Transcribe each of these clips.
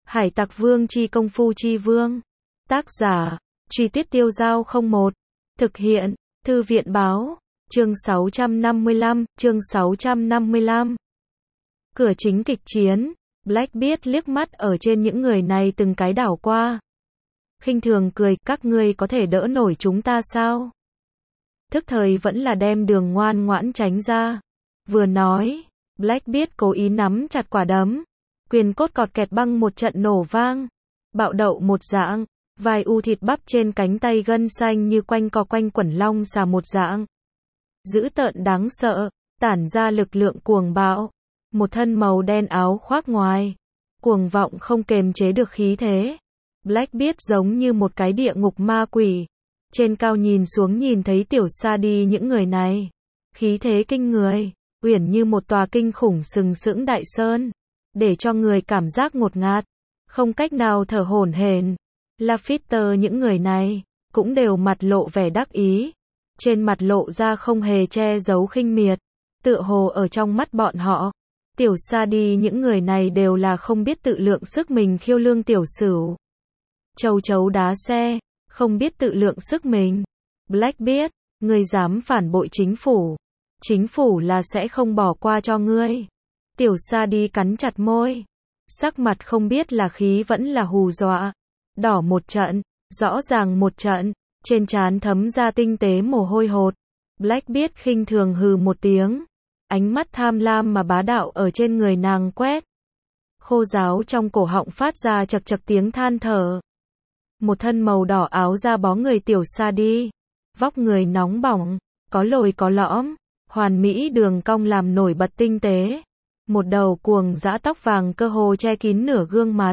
Hải Tặc Vương chi công phu chi vương. Tác giả, Truy Tuyết Tiêu Dao 01. Thực hiện, Thư viện báo, chương 655. Cửa chính kịch chiến, Blackbeard liếc mắt ở trên những người này từng cái đảo qua. Khinh thường cười, các ngươi có thể đỡ nổi chúng ta sao? Thức thời vẫn là đem đường ngoan ngoãn tránh ra. Vừa nói, Blackbeard cố ý nắm chặt quả đấm. Quyền cốt cọt kẹt băng một trận nổ vang. Bạo đậu một dạng. Vài u thịt bắp trên cánh tay gân xanh như quanh quẩn long xà một dạng. Dữ tợn đáng sợ, tản ra lực lượng cuồng bạo. Một thân màu đen áo khoác ngoài. Cuồng vọng không kềm chế được khí thế. Blackbeard giống như một cái địa ngục ma quỷ. Trên cao nhìn xuống nhìn thấy tiểu sa đi những người này. Khí thế kinh người, uyển như một tòa kinh khủng sừng sững đại sơn. Để cho người cảm giác ngột ngạt, không cách nào thở hổn hển. Lafitte những người này, cũng đều mặt lộ vẻ đắc ý. Trên mặt lộ ra không hề che giấu khinh miệt. Tựa hồ ở trong mắt bọn họ, tiểu sa đi những người này đều là không biết tự lượng sức mình khiêu lương tiểu sửu. Châu chấu đá xe, không biết tự lượng sức mình. Blackbeard, ngươi dám phản bội chính phủ. Chính phủ là sẽ không bỏ qua cho ngươi. Tiểu sa đi cắn chặt môi. Sắc mặt không biết là khí vẫn là hù dọa. Đỏ một trận, rõ ràng một trận, trên trán thấm ra tinh tế mồ hôi hột. Blackbeard khinh thường hừ một tiếng. Ánh mắt tham lam mà bá đạo ở trên người nàng quét. Khô ráo trong cổ họng phát ra chật chật tiếng than thở. Một thân màu đỏ áo da bó người tiểu sa đi. Vóc người nóng bỏng, có lồi có lõm, hoàn mỹ đường cong làm nổi bật tinh tế. Một đầu cuồng dã tóc vàng cơ hồ che kín nửa gương mặt.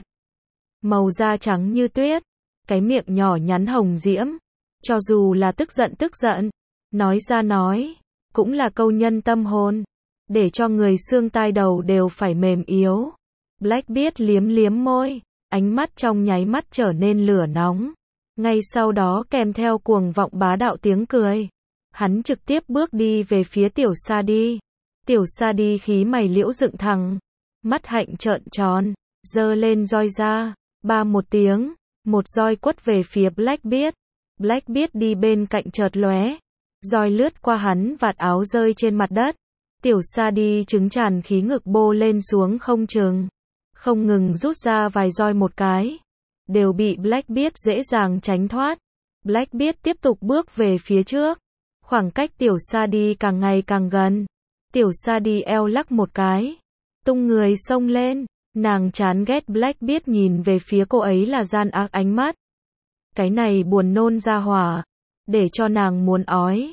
Màu da trắng như tuyết, cái miệng nhỏ nhắn hồng diễm. Cho dù là tức giận, nói ra nói, cũng là câu nhân tâm hồn. Để cho người xương tai đầu đều phải mềm yếu. Blackbeard liếm môi, ánh mắt trong nháy mắt trở nên lửa nóng. Ngay sau đó kèm theo cuồng vọng bá đạo tiếng cười. Hắn trực tiếp bước đi về phía tiểu sa đi. Tiểu sa đi khí mày liễu dựng thẳng. Mắt hạnh trợn tròn, giơ lên roi ra. Ba một tiếng, một roi quất về phía Blackbeard. Blackbeard đi bên cạnh chợt lóe. Roi lướt qua hắn vạt áo rơi trên mặt đất. Tiểu sa đi trứng tràn khí ngực bô lên xuống không chừng. Không ngừng rút ra vài roi một cái. Đều bị Blackbeard dễ dàng tránh thoát. Blackbeard tiếp tục bước về phía trước. Khoảng cách tiểu sa đi càng ngày càng gần. Tiểu sa đi eo lắc một cái. Tung người xông lên. Nàng chán ghét Blackbeard nhìn về phía cô ấy là gian ác ánh mắt. Cái này buồn nôn ra hỏa. Để cho nàng muốn ói.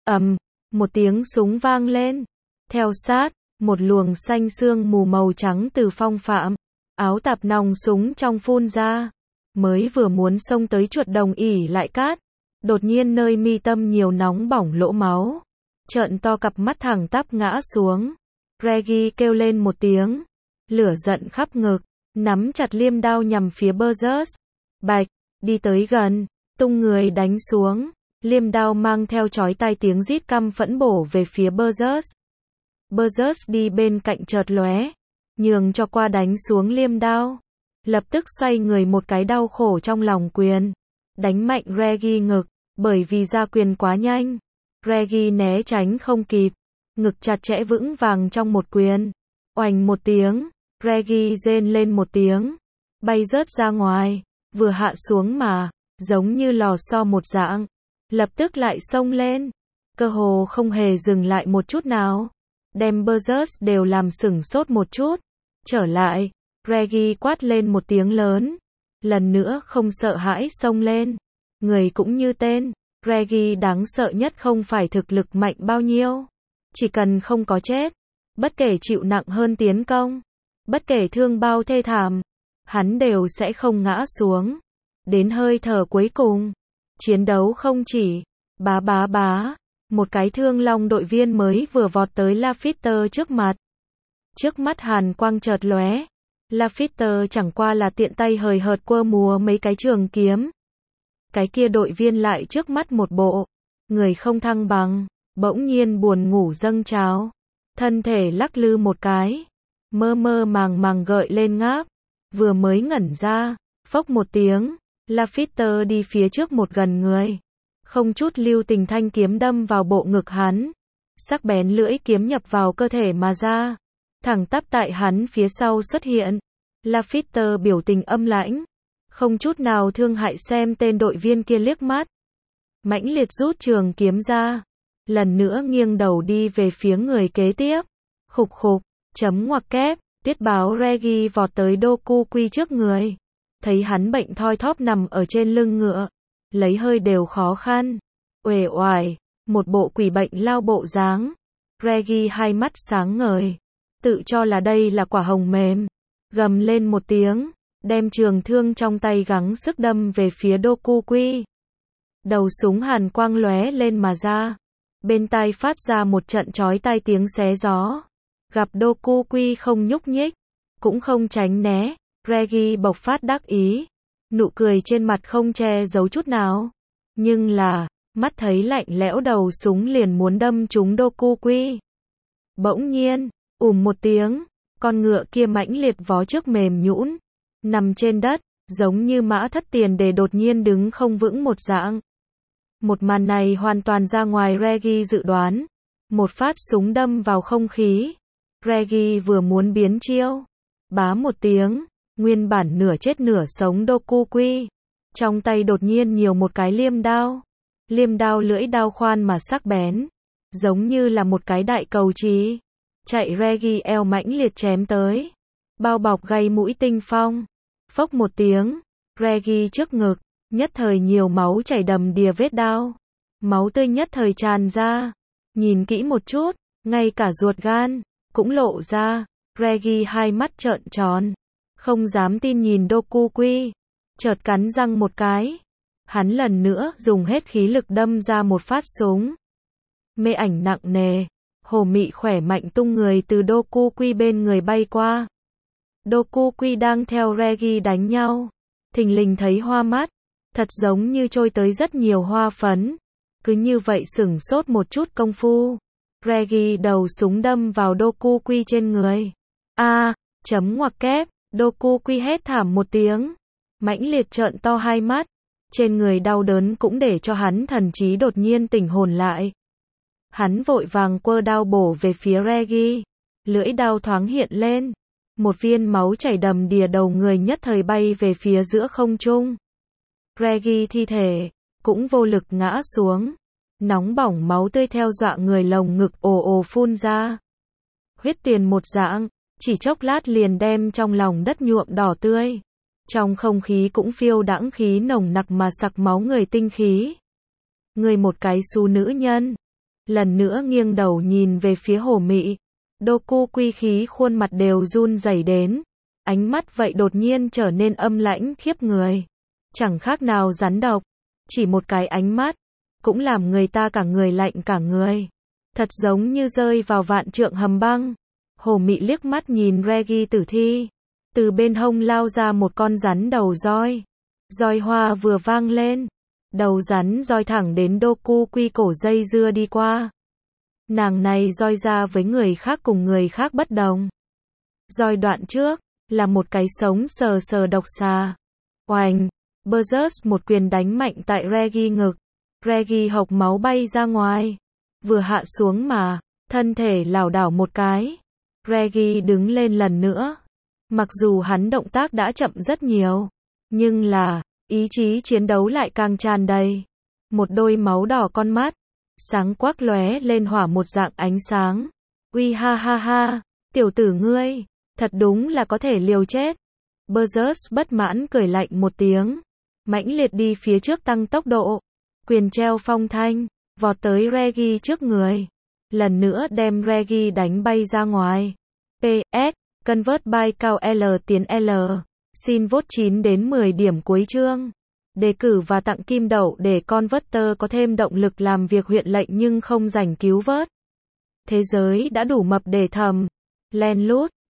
Một tiếng súng vang lên. Theo sát, một luồng xanh sương mù màu trắng từ phong phạm. Áo tạp nòng súng trong phun ra. Mới vừa muốn xông tới chuột đồng ỉ lại cát. Đột nhiên nơi mi tâm nhiều nóng bỏng lỗ máu. Trợn to cặp mắt thẳng tắp ngã xuống. Reggie kêu lên một tiếng. Lửa giận khắp ngực. Nắm chặt liêm đao nhằm phía Burgess. Bạch, đi tới gần. Tung người đánh xuống. Liêm đao mang theo chói tai tiếng rít căm phẫn bổ về phía Burgess. Burgess đi bên cạnh chợt lóe. Nhường cho qua đánh xuống liêm đao. Lập tức xoay người một cái đau khổ trong lòng quyền. Đánh mạnh Reggie ngực. Bởi vì ra quyền quá nhanh. Reggie né tránh không kịp. Ngực chặt chẽ vững vàng trong một quyền. Oành một tiếng. Reggie rên lên một tiếng. Bay rớt ra ngoài. Vừa hạ xuống mà. Giống như lò xo một dạng. Lập tức lại xông lên. Cơ hồ không hề dừng lại một chút nào. Đem Burgess đều làm sửng sốt một chút. Trở lại. Reggie quát lên một tiếng lớn. Lần nữa không sợ hãi xông lên. Người cũng như tên. Reggie đáng sợ nhất không phải thực lực mạnh bao nhiêu. Chỉ cần không có chết. Bất kể chịu nặng hơn tiến công. Bất kể thương bao thê thảm. Hắn đều sẽ không ngã xuống. Đến hơi thở cuối cùng. Chiến đấu không chỉ. Bá. Một cái thương long đội viên mới vừa vọt tới Lafitte trước mặt. Trước mắt hàn quang chợt lóe. Lafitte chẳng qua là tiện tay hời hợt quơ múa mấy cái trường kiếm. Cái kia đội viên lại trước mắt một bộ. Người không thăng bằng. Bỗng nhiên buồn ngủ dâng trào. Thân thể lắc lư một cái. Mơ màng gợi lên ngáp. vừa mới ngẩn ra, phốc một tiếng, Lafitte đi phía trước một gần người. Không chút lưu tình thanh kiếm đâm vào bộ ngực hắn. Sắc bén lưỡi kiếm nhập vào cơ thể mà ra. Thẳng tắp tại hắn phía sau xuất hiện. Lafitte biểu tình âm lãnh. Không chút nào thương hại xem tên đội viên kia liếc mắt. Mãnh liệt rút trường kiếm ra. Lần nữa nghiêng đầu đi về phía người kế tiếp. Khục khục, chấm ngoặc kép, tuyết báo Reggie vọt tới Dokuki trước người. Thấy hắn bệnh thoi thóp nằm ở trên lưng ngựa. Lấy hơi đều khó khăn. Uể oải, một bộ quỷ bệnh lao bộ dáng. Reggie hai mắt sáng ngời. Tự cho là đây là quả hồng mềm. Gầm lên một tiếng. Đem trường thương trong tay gắng sức đâm về phía Dokuki. Đầu súng hàn quang lóe lên mà ra. Bên tai phát ra một trận chói tai tiếng xé gió. Gặp Dokuki không nhúc nhích, cũng không tránh né, Reggie bộc phát đắc ý. Nụ cười trên mặt không che giấu chút nào. Nhưng là, mắt thấy lạnh lẽo đầu súng liền muốn đâm trúng Dokuki. Bỗng nhiên, một tiếng, con ngựa kia mãnh liệt vó trước mềm nhũn, nằm trên đất, giống như mã thất tiền để đột nhiên đứng không vững một dạng. Một màn này hoàn toàn ra ngoài Reggie dự đoán. Một phát súng đâm vào không khí. Reggie vừa muốn biến chiêu. Bá một tiếng, nguyên bản nửa chết nửa sống Dokuki. Trong tay đột nhiên nhiều một cái liêm đao. Liêm đao lưỡi đao khoan mà sắc bén. Giống như là một cái đại cầu trì. Chạy Reggie eo mãnh liệt chém tới. Bao bọc gây mũi tinh phong. Phốc một tiếng, Reggie trước ngực. Nhất thời nhiều máu chảy đầm đìa vết đao. Máu tươi nhất thời tràn ra. Nhìn kỹ một chút, ngay cả ruột gan cũng lộ ra. Reggie hai mắt trợn tròn, không dám tin nhìn Dokuki. Chợt cắn răng một cái. Hắn lần nữa dùng hết khí lực đâm ra một phát súng. Mê ảnh nặng nề. Hồ Mị khỏe mạnh tung người từ Dokuki bên người bay qua. Dokuki đang theo Reggie đánh nhau. Thình lình thấy hoa mắt. Thật giống như trôi tới rất nhiều hoa phấn. Cứ như vậy sửng sốt một chút công phu. Reggie đầu súng đâm vào Dokuki trên người. Chấm ngoặc kép, Dokuki hét thảm một tiếng. Mãnh liệt trợn to hai mắt. Trên người đau đớn cũng để cho hắn thần trí đột nhiên tỉnh hồn lại. Hắn vội vàng quơ đao bổ về phía Reggie. Lưỡi đao thoáng hiện lên. Một viên máu chảy đầm đìa đầu người nhất thời bay về phía giữa không trung. Reggie thi thể cũng vô lực ngã xuống. Nóng bỏng máu tươi theo dọa người lồng ngực ồ ồ phun ra. Huyết tiền một dạng, chỉ chốc lát liền đem trong lòng đất nhuộm đỏ tươi. Trong không khí cũng phiêu đãng khí nồng nặc mà sặc máu người tinh khí. Người một cái xu nữ nhân. Lần nữa nghiêng đầu nhìn về phía Hồ Mị. Dokuki khí khuôn mặt đều run rẩy đến. Ánh mắt vậy đột nhiên trở nên âm lãnh khiếp người. Chẳng khác nào rắn độc. Chỉ một cái ánh mắt. Cũng làm người ta cả người lạnh cả người. Thật giống như rơi vào vạn trượng hầm băng. Hồ Mị liếc mắt nhìn Reggie tử thi. Từ bên hông lao ra một con rắn đầu roi. Roi hoa vừa vang lên. Đầu rắn roi thẳng đến Dokuki cổ dây dưa đi qua. Nàng này roi ra với người khác cùng người khác bất đồng. Roi đoạn trước là một cái sống sờ sờ độc xà. Oành, Burgess một quyền đánh mạnh tại Reggie ngực. Reggie hộc máu bay ra ngoài. Vừa hạ xuống mà, thân thể lảo đảo một cái. Reggie đứng lên lần nữa. Mặc dù hắn động tác đã chậm rất nhiều, nhưng là, ý chí chiến đấu lại càng tràn đầy. Một đôi máu đỏ con mắt, sáng quắc lóe lên hỏa một dạng ánh sáng. Uy ha ha ha, tiểu tử ngươi, thật đúng là có thể liều chết. Burgess bất mãn cười lạnh một tiếng. Mãnh liệt đi phía trước tăng tốc độ. Quyền treo phong thanh, vọt tới Reggie trước người. Lần nữa đem Reggie đánh bay ra ngoài. PS, Convert by cao L tiến L. Xin vote 9 đến 10 điểm cuối chương. Đề cử và tặng kim đậu để Converter có thêm động lực làm việc huyện lệnh nhưng không rảnh cứu vớt. Thế giới đã đủ mập để thầm. Len lút.